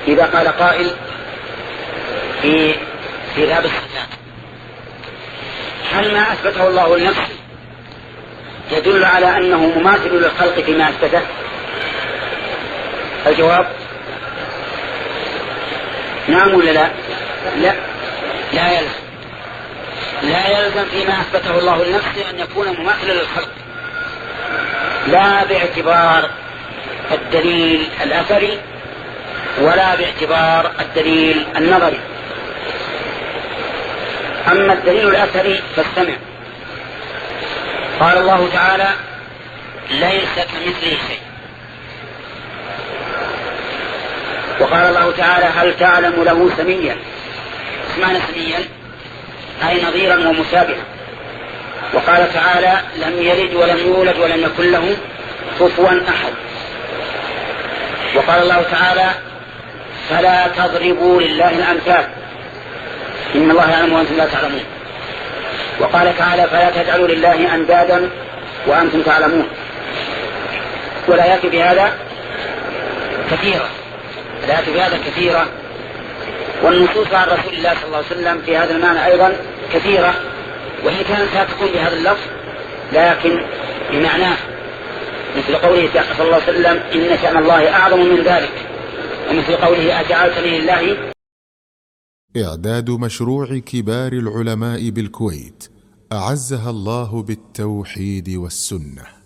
إذا قال قائل في باب الصفات: هل ما أثبته الله لنفسه يدل على أنه مماثل للخلق فيما أثبته؟ الجواب: نعم ولا لا؟ لا يلزم. لا يلزم فيما أثبته الله لنفسه أن يكون مماثلا للخلق، لا باعتبار الدليل الأثري ولا باعتبار الدليل النظري. أما الدليل الأثري فاستمع. قال الله تعالى: ليس كمثله شيء. وقال الله تعالى: هل تعلم له سميا؟ اسمعنا سميا أي نظيرا ومشابها. وقال تعالى: لم يلد ولم يولد ولم يكن له كفوا أحد. وقال الله تعالى: فلا تضربوا لله الأمثال إن الله يعلم وأنتم لا تعلمون. وقال تعالى: فلا تجعلوا لله أندادا وأنتم تعلمون. والآيات بهذا كثيرة، الآيات بهذا كثيرة، والنصوص عن رسول الله صلى الله عليه وسلم في هذا المعنى أيضا كثيرة، وإن كانت لا تكون بهذا اللفظ لكن بمعناه، مثل قوله صلى الله عليه وسلم: إن شأن الله أعظم من ذلك، ومثل قوله: أجعلتني لله. إعداد مشروع كبار العلماء بالكويت أعزها الله بالتوحيد والسنة.